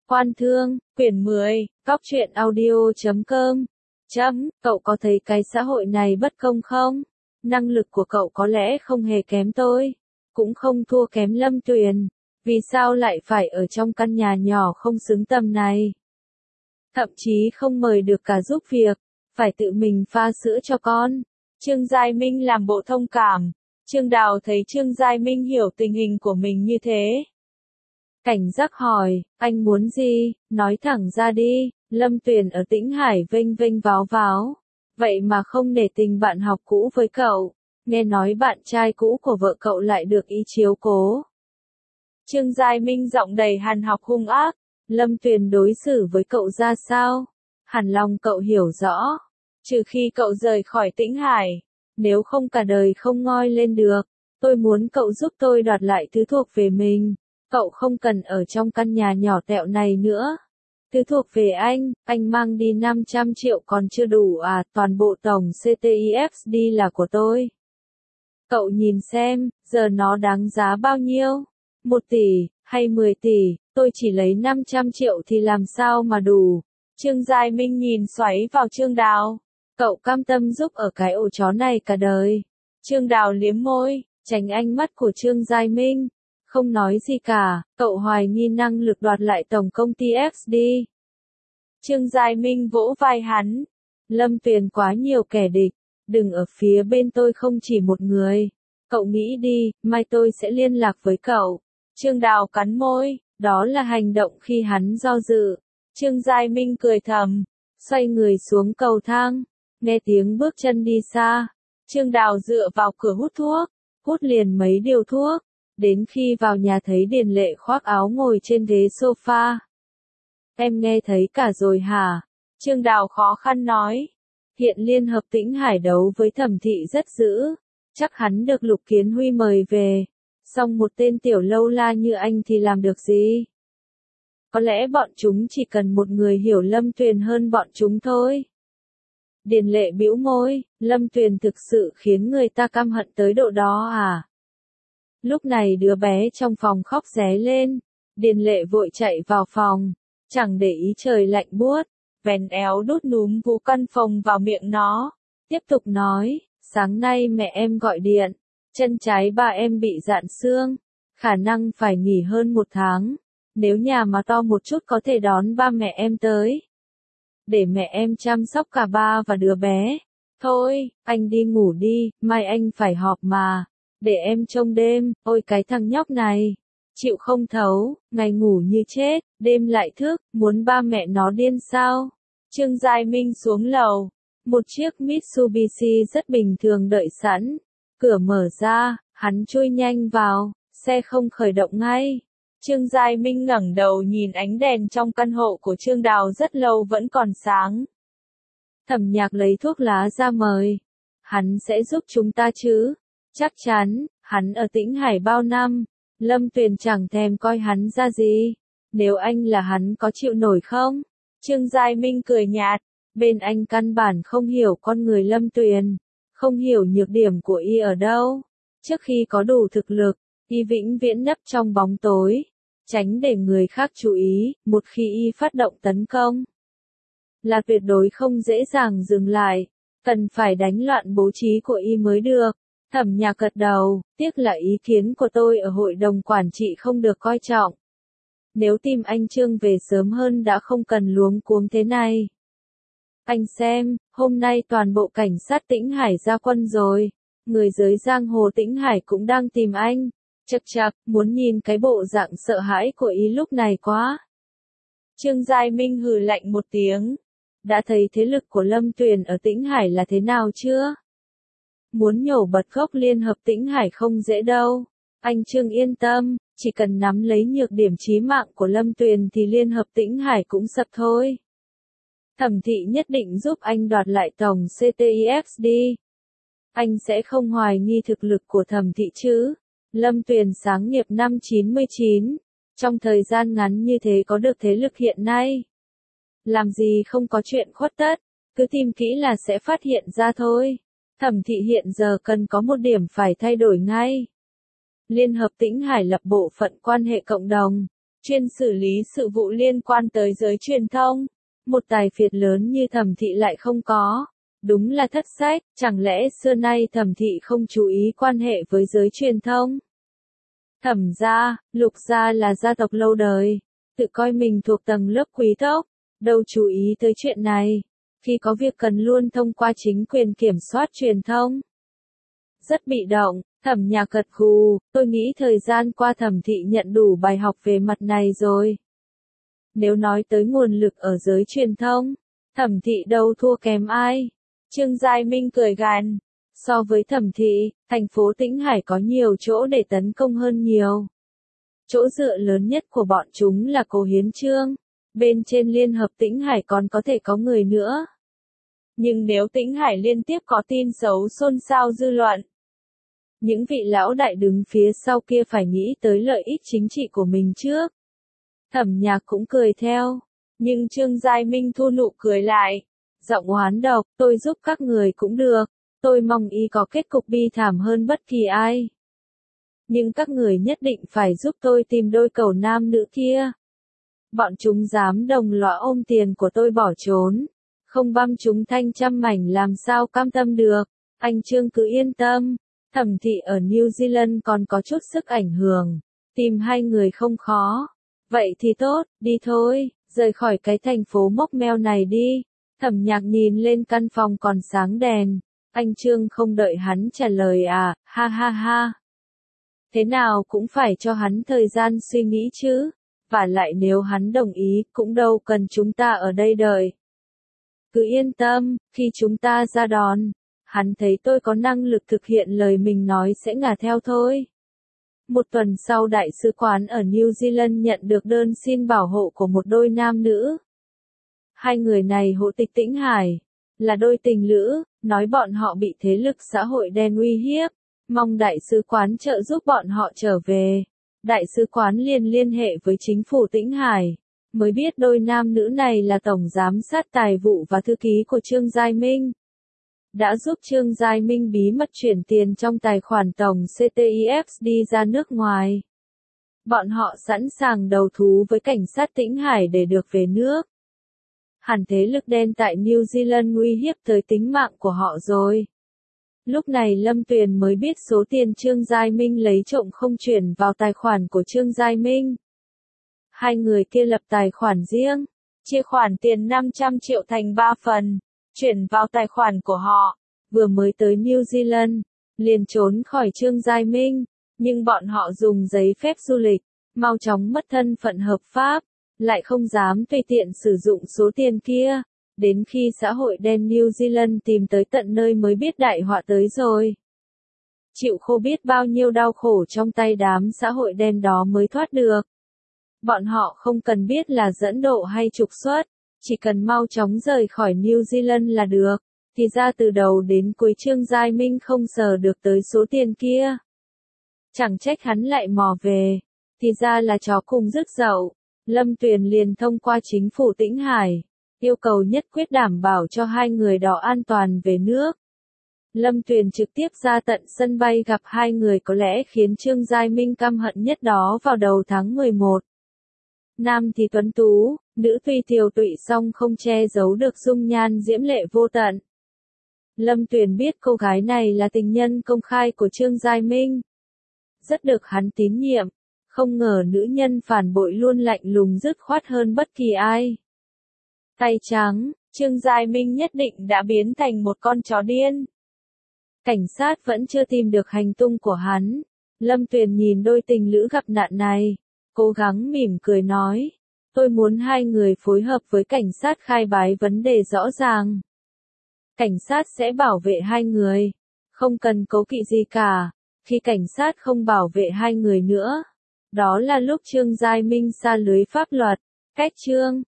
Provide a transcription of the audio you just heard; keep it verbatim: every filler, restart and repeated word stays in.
Quan Thương, quyển mười, Cóc truyện audio chấm com. Chấm, cậu có thấy cái xã hội này bất công không? Năng lực của cậu có lẽ không hề kém tôi, cũng không thua kém Lâm Tuyền. Vì sao lại phải ở trong căn nhà nhỏ không xứng tầm này? Thậm chí không mời được cả giúp việc, phải tự mình pha sữa cho con. Trương Giai Minh làm bộ thông cảm. Trương Đào thấy Trương Giai Minh hiểu tình hình của mình như thế. Cảnh giác hỏi, anh muốn gì, nói thẳng ra đi. Lâm Tuyền ở Tĩnh Hải vênh vênh váo váo. Vậy mà không nể tình bạn học cũ với cậu. Nghe nói bạn trai cũ của vợ cậu lại được ý chiếu cố. Trương Giai Minh giọng đầy hằn học hung ác. Lâm Tuyền đối xử với cậu ra sao? Hẳn lòng cậu hiểu rõ. Trừ khi cậu rời khỏi Tĩnh Hải. Nếu không cả đời không ngoi lên được. Tôi muốn cậu giúp tôi đoạt lại thứ thuộc về mình. Cậu không cần ở trong căn nhà nhỏ tẹo này nữa. Thứ thuộc về anh, anh mang đi năm trăm triệu còn chưa đủ à, toàn bộ tổng xê tê i ép đê là của tôi. Cậu nhìn xem, giờ nó đáng giá bao nhiêu? Một tỷ, hay mười tỷ, tôi chỉ lấy năm trăm triệu thì làm sao mà đủ? Trương Giai Minh nhìn xoáy vào Trương Đào. Cậu cam tâm giúp ở cái ổ chó này cả đời. Trương Đào liếm môi, tránh ánh mắt của Trương Giai Minh. Không nói gì cả, cậu hoài nghi năng lực đoạt lại tổng công ty ép đê. Trương Giai Minh vỗ vai hắn. Lâm Tuyền quá nhiều kẻ địch, đừng ở phía bên tôi không chỉ một người. Cậu nghĩ đi, mai tôi sẽ liên lạc với cậu. Trương Đào cắn môi, đó là hành động khi hắn do dự. Trương Giai Minh cười thầm, xoay người xuống cầu thang, nghe tiếng bước chân đi xa. Trương Đào dựa vào cửa hút thuốc, hút liền mấy điều thuốc. Đến khi vào nhà thấy Điền Lệ khoác áo ngồi trên ghế sofa. Em nghe thấy cả rồi hả? Trương Đào khó khăn nói. Hiện Liên Hợp Tĩnh Hải đấu với Thẩm Thị rất dữ. Chắc hắn được Lục Kiến Huy mời về. Song một tên tiểu lâu la như anh thì làm được gì? Có lẽ bọn chúng chỉ cần một người hiểu Lâm Tuyền hơn bọn chúng thôi. Điền Lệ bĩu môi, Lâm Tuyền thực sự khiến người ta căm hận tới độ đó à? Lúc này đứa bé trong phòng khóc ré lên. Điền Lệ vội chạy vào phòng. Chẳng để ý trời lạnh buốt. Vén éo đút núm Vũ Căn Phồng vào miệng nó. Tiếp tục nói, sáng nay mẹ em gọi điện. Chân trái ba em bị rạn xương. Khả năng phải nghỉ hơn một tháng. Nếu nhà mà to một chút có thể đón ba mẹ em tới. Để mẹ em chăm sóc cả ba và đứa bé. Thôi, anh đi ngủ đi, mai anh phải họp mà. Để em trông đêm, ôi cái thằng nhóc này. Chịu không thấu, ngày ngủ như chết, đêm lại thức, muốn ba mẹ nó điên sao? Trương Giai Minh xuống lầu. Một chiếc Mitsubishi rất bình thường đợi sẵn. Cửa mở ra, hắn chui nhanh vào, xe không khởi động ngay. Trương Giai Minh ngẩng đầu nhìn ánh đèn trong căn hộ của Trương Đào rất lâu vẫn còn sáng. Thẩm Nhạc lấy thuốc lá ra mời. Hắn sẽ giúp chúng ta chứ? Chắc chắn, hắn ở Tĩnh Hải bao năm, Lâm Tuyền chẳng thèm coi hắn ra gì. Nếu anh là hắn có chịu nổi không? Trương Giai Minh cười nhạt, bên anh căn bản không hiểu con người Lâm Tuyền, không hiểu nhược điểm của y ở đâu. Trước khi có đủ thực lực, y vĩnh viễn nấp trong bóng tối, tránh để người khác chú ý, một khi y phát động tấn công. Là tuyệt đối không dễ dàng dừng lại, cần phải đánh loạn bố trí của y mới được. Thẩm Nhạc gật đầu, tiếc là ý kiến của tôi ở hội đồng quản trị không được coi trọng. Nếu tìm anh Trương về sớm hơn đã không cần luống cuống thế này. Anh xem, hôm nay toàn bộ cảnh sát Tĩnh Hải ra quân rồi. Người giới giang hồ Tĩnh Hải cũng đang tìm anh. Chậc chậc, muốn nhìn cái bộ dạng sợ hãi của ý lúc này quá. Trương Giai Minh hừ lạnh một tiếng. Đã thấy thế lực của Lâm Tuyền ở Tĩnh Hải là thế nào chưa? Muốn nhổ bật gốc Liên Hợp Tĩnh Hải không dễ đâu. Anh Trương yên tâm, chỉ cần nắm lấy nhược điểm chí mạng của Lâm Tuyền thì Liên Hợp Tĩnh Hải cũng sập thôi. Thẩm Thị nhất định giúp anh đoạt lại tổng xê tê i ép đê. Anh sẽ không hoài nghi thực lực của Thẩm Thị chứ? Lâm Tuyền sáng nghiệp năm chín mươi chín. Trong thời gian ngắn như thế có được thế lực hiện nay. Làm gì không có chuyện khuất tất, cứ tìm kỹ là sẽ phát hiện ra thôi. Thẩm Thị hiện giờ cần có một điểm phải thay đổi ngay. Liên Hợp Tĩnh Hải lập bộ phận quan hệ cộng đồng. chuyên xử lý sự vụ liên quan tới giới truyền thông. Một tài phiệt lớn như Thẩm Thị lại không có. Đúng là thất sách, chẳng lẽ xưa nay Thẩm Thị không chú ý quan hệ với giới truyền thông? Thẩm gia, Lục gia là gia tộc lâu đời, tự coi mình thuộc tầng lớp quý tộc, đâu chú ý tới chuyện này. Khi có việc cần luôn thông qua chính quyền kiểm soát truyền thông. Rất bị động, Thẩm Nhạc gật gù, tôi nghĩ thời gian qua Thẩm Thị nhận đủ bài học về mặt này rồi. Nếu nói tới nguồn lực ở giới truyền thông, Thẩm Thị đâu thua kém ai. Trương Giai Minh cười gằn, so với Thẩm Thị, thành phố Tĩnh Hải có nhiều chỗ để tấn công hơn nhiều. Chỗ dựa lớn nhất của bọn chúng là Cố Hiến Chương, bên trên Liên hợp Tĩnh Hải còn có thể có người nữa. Nhưng nếu Tĩnh Hải liên tiếp có tin xấu xôn xao dư luận, những vị lão đại đứng phía sau kia phải nghĩ tới lợi ích chính trị của mình trước. Thẩm Nhạc cũng cười theo, nhưng Trương Giai Minh thu nụ cười lại, giọng oán độc, tôi giúp các người cũng được, tôi mong y có kết cục bi thảm hơn bất kỳ ai. Nhưng các người nhất định phải giúp tôi tìm đôi cầu nam nữ kia. Bọn chúng dám đồng lõa ôm tiền của tôi bỏ trốn, không băm chúng thành trăm mảnh làm sao cam tâm được. Anh Trương cứ yên tâm, Thẩm Thị ở New Zealand còn có chút sức ảnh hưởng, tìm hai người không khó. Vậy thì tốt, đi thôi, rời khỏi cái thành phố mốc meo này đi. Thẩm Nhạc nhìn lên căn phòng còn sáng đèn, anh Trương không đợi hắn trả lời à, ha ha ha. Thế nào cũng phải cho hắn thời gian suy nghĩ chứ, và lại nếu hắn đồng ý cũng đâu cần chúng ta ở đây đợi. Cứ yên tâm, khi chúng ta ra đón, hắn thấy tôi có năng lực thực hiện lời mình nói sẽ ngả theo thôi. Một tuần sau đại sứ quán ở New Zealand nhận được đơn xin bảo hộ của một đôi nam nữ. Hai người này hộ tịch Tĩnh Hải, là đôi tình lữ, nói bọn họ bị thế lực xã hội đen uy hiếp, mong đại sứ quán trợ giúp bọn họ trở về. Đại sứ quán liền liên hệ với chính phủ Tĩnh Hải, mới biết đôi nam nữ này là tổng giám sát tài vụ và thư ký của Trương Giai Minh. Đã giúp Trương Giai Minh bí mật chuyển tiền trong tài khoản tổng xê tê i ép đê ra nước ngoài. Bọn họ sẵn sàng đầu thú với cảnh sát Tĩnh Hải để được về nước. Hẳn thế lực đen tại New Zealand nguy hiếp tới tính mạng của họ rồi. Lúc này Lâm Tuyền mới biết số tiền Trương Giai Minh lấy trộm không chuyển vào tài khoản của Trương Giai Minh. Hai người kia lập tài khoản riêng, chia khoản tiền năm trăm triệu thành ba phần, chuyển vào tài khoản của họ. Vừa mới tới New Zealand, liền trốn khỏi Trương Giai Minh, nhưng bọn họ dùng giấy phép du lịch, mau chóng mất thân phận hợp pháp, lại không dám tùy tiện sử dụng số tiền kia. Đến khi xã hội đen New Zealand tìm tới tận nơi mới biết đại họa tới rồi. Chịu khô biết bao nhiêu đau khổ trong tay đám xã hội đen đó mới thoát được. Bọn họ không cần biết là dẫn độ hay trục xuất, chỉ cần mau chóng rời khỏi New Zealand là được. Thì ra từ đầu đến cuối Trương Giai Minh không sờ được tới số tiền kia. Chẳng trách hắn lại mò về, thì ra là chó cùng rước dậu. Lâm Tuyền liền thông qua chính phủ Tĩnh Hải, yêu cầu nhất quyết đảm bảo cho hai người đó an toàn về nước. Lâm Tuyền trực tiếp ra tận sân bay gặp hai người có lẽ khiến Trương Giai Minh căm hận nhất đó vào đầu tháng mười một. Nam thì tuấn tú, nữ tuy tiều tụy song không che giấu được dung nhan diễm lệ vô tận. Lâm Tuyền biết cô gái này là tình nhân công khai của Trương Giai Minh. Rất được hắn tín nhiệm, không ngờ nữ nhân phản bội luôn lạnh lùng dứt khoát hơn bất kỳ ai. Tay trắng, Trương Giai Minh nhất định đã biến thành một con chó điên. Cảnh sát vẫn chưa tìm được hành tung của hắn. Lâm Tuyền nhìn đôi tình lữ gặp nạn này, cố gắng mỉm cười nói, tôi muốn hai người phối hợp với cảnh sát khai bái vấn đề rõ ràng. Cảnh sát sẽ bảo vệ hai người, không cần cố kỵ gì cả. Khi cảnh sát không bảo vệ hai người nữa, đó là lúc Trương Giai Minh sa lưới pháp luật. Cách Trương